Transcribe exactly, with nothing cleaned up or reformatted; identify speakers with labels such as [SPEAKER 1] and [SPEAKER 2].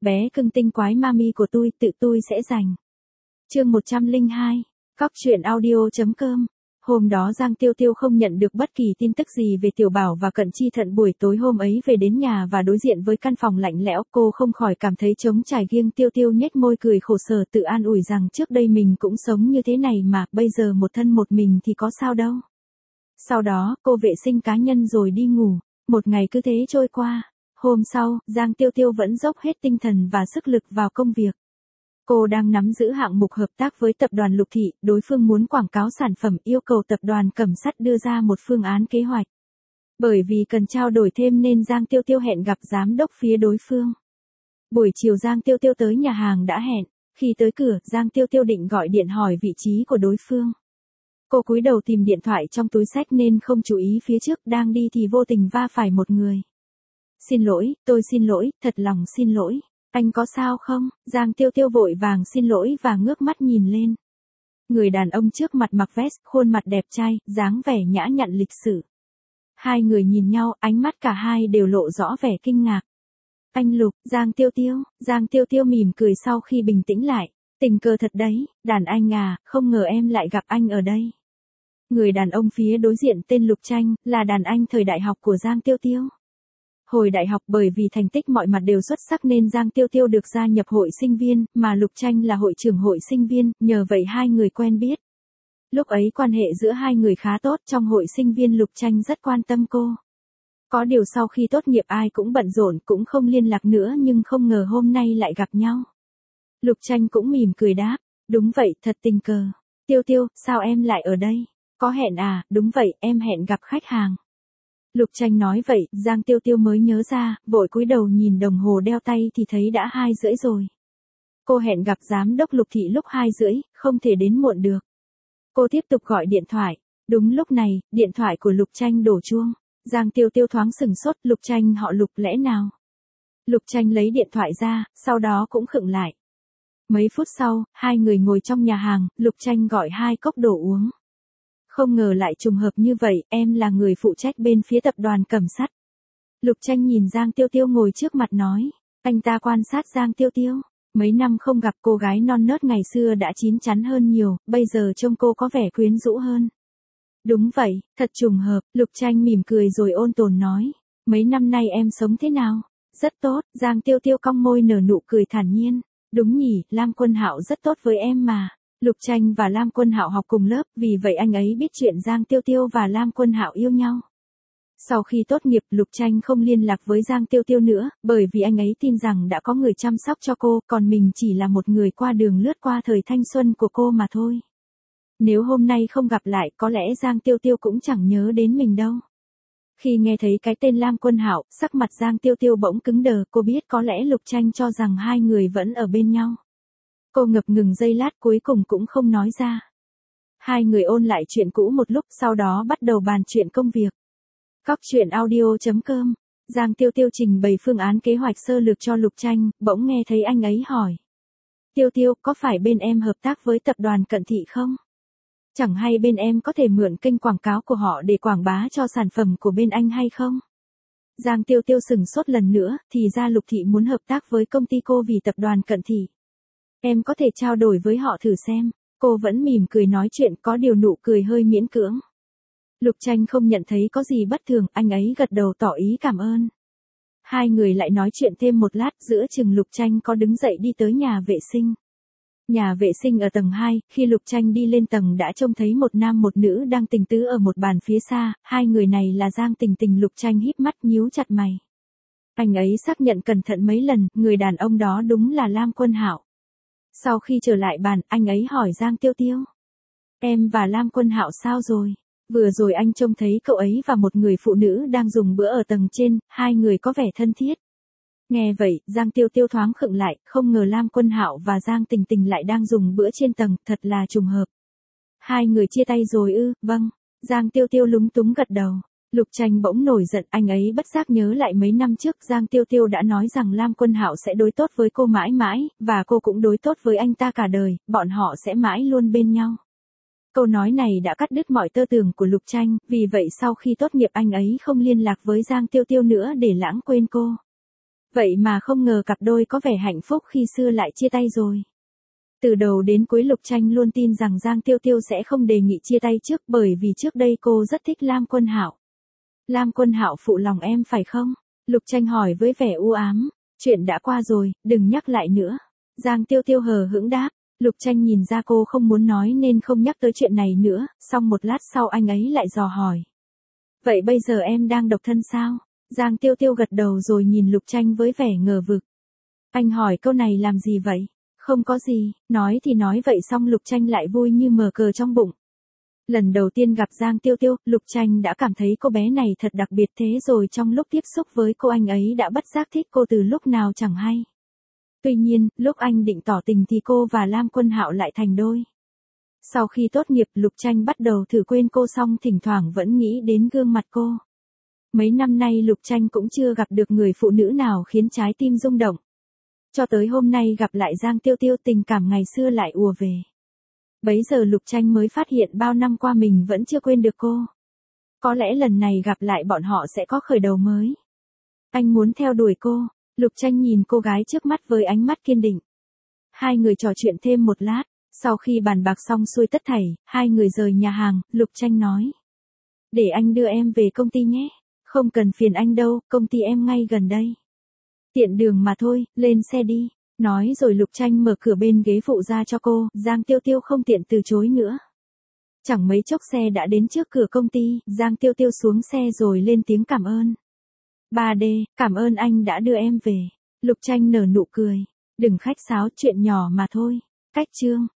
[SPEAKER 1] bé cưng tinh quái mami của tôi, tự tôi sẽ giành. Chương một trăm lẻ hai, Cóc truyện audio chấm com. Hôm đó Giang Tiêu Tiêu không nhận được bất kỳ tin tức gì về Tiểu Bảo và Cận Chi Thận. Buổi tối hôm ấy về đến nhà và đối diện với căn phòng lạnh lẽo, cô không khỏi cảm thấy trống trải. Riêng Tiêu Tiêu nhếch môi cười khổ sở, tự an ủi rằng trước đây mình cũng sống như thế này mà, bây giờ một thân một mình thì có sao đâu. Sau đó, cô vệ sinh cá nhân rồi đi ngủ. Một ngày cứ thế trôi qua. Hôm sau, Giang Tiêu Tiêu vẫn dốc hết tinh thần và sức lực vào công việc. Cô đang nắm giữ hạng mục hợp tác với tập đoàn Lục Thị, đối phương muốn quảng cáo sản phẩm, yêu cầu tập đoàn Cẩm Sắt đưa ra một phương án kế hoạch. Bởi vì cần trao đổi thêm nên Giang Tiêu Tiêu hẹn gặp giám đốc phía đối phương. Buổi chiều Giang Tiêu Tiêu tới nhà hàng đã hẹn, khi tới cửa, Giang Tiêu Tiêu định gọi điện hỏi vị trí của đối phương. Cô cúi đầu tìm điện thoại trong túi xách nên không chú ý phía trước, đang đi thì vô tình va phải một người. Xin lỗi, tôi xin lỗi, thật lòng xin lỗi. Anh có sao không? Giang Tiêu Tiêu vội vàng xin lỗi và ngước mắt nhìn lên. Người đàn ông trước mặt mặc vest, khuôn mặt đẹp trai, dáng vẻ nhã nhặn lịch sự. Hai người nhìn nhau, ánh mắt cả hai đều lộ rõ vẻ kinh ngạc. Anh Lục, Giang Tiêu Tiêu, Giang Tiêu Tiêu mỉm cười sau khi bình tĩnh lại. Tình cờ thật đấy, đàn anh à, không ngờ em lại gặp anh ở đây. Người đàn ông phía đối diện tên Lục Tranh, là đàn anh thời đại học của Giang Tiêu Tiêu. Hồi đại học bởi vì thành tích mọi mặt đều xuất sắc nên Giang Tiêu Tiêu được gia nhập hội sinh viên, mà Lục Tranh là hội trưởng hội sinh viên, nhờ vậy hai người quen biết. Lúc ấy quan hệ giữa hai người khá tốt, trong hội sinh viên Lục Tranh rất quan tâm cô. Có điều sau khi tốt nghiệp ai cũng bận rộn, cũng không liên lạc nữa, nhưng không ngờ hôm nay lại gặp nhau. Lục Tranh cũng mỉm cười đáp, đúng vậy, thật tình cờ. Tiêu Tiêu, sao em lại ở đây? Có hẹn à? Đúng vậy, em hẹn gặp khách hàng. Lục Tranh nói vậy, Giang Tiêu Tiêu mới nhớ ra, vội cúi đầu nhìn đồng hồ đeo tay thì thấy đã hai rưỡi rồi. Cô hẹn gặp giám đốc Lục Thị lúc hai rưỡi, không thể đến muộn được. Cô tiếp tục gọi điện thoại. Đúng lúc này, điện thoại của Lục Tranh đổ chuông. Giang Tiêu Tiêu thoáng sừng sốt, Lục Tranh họ Lục lẽ nào? Lục Tranh lấy điện thoại ra, sau đó cũng khựng lại. Mấy phút sau, hai người ngồi trong nhà hàng, Lục Tranh gọi hai cốc đồ uống. Không ngờ lại trùng hợp như vậy, em là người phụ trách bên phía tập đoàn Cẩm Sắt. Lục Tranh nhìn Giang Tiêu Tiêu ngồi trước mặt nói. Anh ta quan sát Giang Tiêu Tiêu. Mấy năm không gặp, cô gái non nớt ngày xưa đã chín chắn hơn nhiều, bây giờ trông cô có vẻ quyến rũ hơn. Đúng vậy, thật trùng hợp, Lục Tranh mỉm cười rồi ôn tồn nói. Mấy năm nay em sống thế nào? Rất tốt, Giang Tiêu Tiêu cong môi nở nụ cười thản nhiên. Đúng nhỉ, Lam Quân Hạo rất tốt với em mà. Lục Tranh và Lam Quân Hạo học cùng lớp, vì vậy anh ấy biết chuyện Giang Tiêu Tiêu và Lam Quân Hạo yêu nhau. Sau khi tốt nghiệp, Lục Tranh không liên lạc với Giang Tiêu Tiêu nữa, bởi vì anh ấy tin rằng đã có người chăm sóc cho cô, còn mình chỉ là một người qua đường lướt qua thời thanh xuân của cô mà thôi. Nếu hôm nay không gặp lại, có lẽ Giang Tiêu Tiêu cũng chẳng nhớ đến mình đâu. Khi nghe thấy cái tên Lam Quân Hạo, sắc mặt Giang Tiêu Tiêu bỗng cứng đờ, cô biết có lẽ Lục Tranh cho rằng hai người vẫn ở bên nhau. Cô ngập ngừng giây lát, cuối cùng cũng không nói ra. Hai người ôn lại chuyện cũ một lúc, sau đó bắt đầu bàn chuyện công việc. Cóc truyện audio chấm com. Giang Tiêu Tiêu trình bày phương án kế hoạch sơ lược cho Lục Tranh, bỗng nghe thấy anh ấy hỏi. Tiêu Tiêu, có phải bên em hợp tác với tập đoàn Cận Thị không? Chẳng hay bên em có thể mượn kênh quảng cáo của họ để quảng bá cho sản phẩm của bên anh hay không? Giang Tiêu Tiêu sừng sốt lần nữa, thì ra Lục Thị muốn hợp tác với công ty cô vì tập đoàn Cận Thị. Em có thể trao đổi với họ thử xem. Cô vẫn mỉm cười nói chuyện, có điều nụ cười hơi miễn cưỡng. Lục Tranh không nhận thấy có gì bất thường, anh ấy gật đầu tỏ ý cảm ơn. Hai người lại nói chuyện thêm một lát, giữa chừng Lục Tranh có đứng dậy đi tới nhà vệ sinh. Nhà vệ sinh ở tầng hai, khi Lục Tranh đi lên tầng đã trông thấy một nam một nữ đang tình tứ ở một bàn phía xa, hai người này là Giang Tình Tình. Lục Tranh híp mắt nhíu chặt mày. Anh ấy xác nhận cẩn thận mấy lần, người đàn ông đó đúng là Lam Quân Hạo. Sau khi trở lại bàn, anh ấy hỏi Giang Tiêu Tiêu. Em và Lam Quân Hạo sao rồi? Vừa rồi anh trông thấy cậu ấy và một người phụ nữ đang dùng bữa ở tầng trên, hai người có vẻ thân thiết. Nghe vậy, Giang Tiêu Tiêu thoáng khựng lại, không ngờ Lam Quân Hạo và Giang Tình Tình lại đang dùng bữa trên tầng, thật là trùng hợp. Hai người chia tay rồi ư? Vâng. Giang Tiêu Tiêu lúng túng gật đầu. Lục Tranh bỗng nổi giận, anh ấy bất giác nhớ lại mấy năm trước Giang Tiêu Tiêu đã nói rằng Lam Quân Hạo sẽ đối tốt với cô mãi mãi, và cô cũng đối tốt với anh ta cả đời, bọn họ sẽ mãi luôn bên nhau. Câu nói này đã cắt đứt mọi tơ tưởng của Lục Tranh, vì vậy sau khi tốt nghiệp anh ấy không liên lạc với Giang Tiêu Tiêu nữa để lãng quên cô. Vậy mà không ngờ cặp đôi có vẻ hạnh phúc khi xưa lại chia tay rồi. Từ đầu đến cuối Lục Tranh luôn tin rằng Giang Tiêu Tiêu sẽ không đề nghị chia tay trước bởi vì trước đây cô rất thích Lam Quân Hạo. Lam Quân Hạo phụ lòng em phải không? Lục Tranh hỏi với vẻ u ám. Chuyện đã qua rồi, đừng nhắc lại nữa. Giang Tiêu Tiêu hờ hững đáp. Lục Tranh nhìn ra cô không muốn nói nên không nhắc tới chuyện này nữa, xong một lát sau anh ấy lại dò hỏi. Vậy bây giờ em đang độc thân sao? Giang Tiêu Tiêu gật đầu rồi nhìn Lục Tranh với vẻ ngờ vực. Anh hỏi câu này làm gì vậy? Không có gì, nói thì nói vậy xong Lục Tranh lại vui như mở cờ trong bụng. Lần đầu tiên gặp Giang Tiêu Tiêu, Lục Tranh đã cảm thấy cô bé này thật đặc biệt thế rồi trong lúc tiếp xúc với cô anh ấy đã bất giác thích cô từ lúc nào chẳng hay. Tuy nhiên, lúc anh định tỏ tình thì cô và Lam Quân Hạo lại thành đôi. Sau khi tốt nghiệp Lục Tranh bắt đầu thử quên cô xong thỉnh thoảng vẫn nghĩ đến gương mặt cô. Mấy năm nay Lục Tranh cũng chưa gặp được người phụ nữ nào khiến trái tim rung động. Cho tới hôm nay gặp lại Giang Tiêu Tiêu tình cảm ngày xưa lại ùa về. Bấy giờ Lục Tranh mới phát hiện bao năm qua mình vẫn chưa quên được cô. Có lẽ lần này gặp lại bọn họ sẽ có khởi đầu mới. Anh muốn theo đuổi cô. Lục Tranh nhìn cô gái trước mắt với ánh mắt kiên định. Hai người trò chuyện thêm một lát. Sau khi bàn bạc xong xuôi tất thảy, hai người rời nhà hàng, Lục Tranh nói. Để anh đưa em về công ty nhé. Không cần phiền anh đâu, công ty em ngay gần đây. Tiện đường mà thôi, lên xe đi. Nói rồi Lục Tranh mở cửa bên ghế phụ ra cho cô, Giang Tiêu Tiêu không tiện từ chối nữa. Chẳng mấy chốc xe đã đến trước cửa công ty, Giang Tiêu Tiêu xuống xe rồi lên tiếng cảm ơn. ba D, cảm ơn anh đã đưa em về. Lục Tranh nở nụ cười. Đừng khách sáo, chuyện nhỏ mà thôi. Cách chương.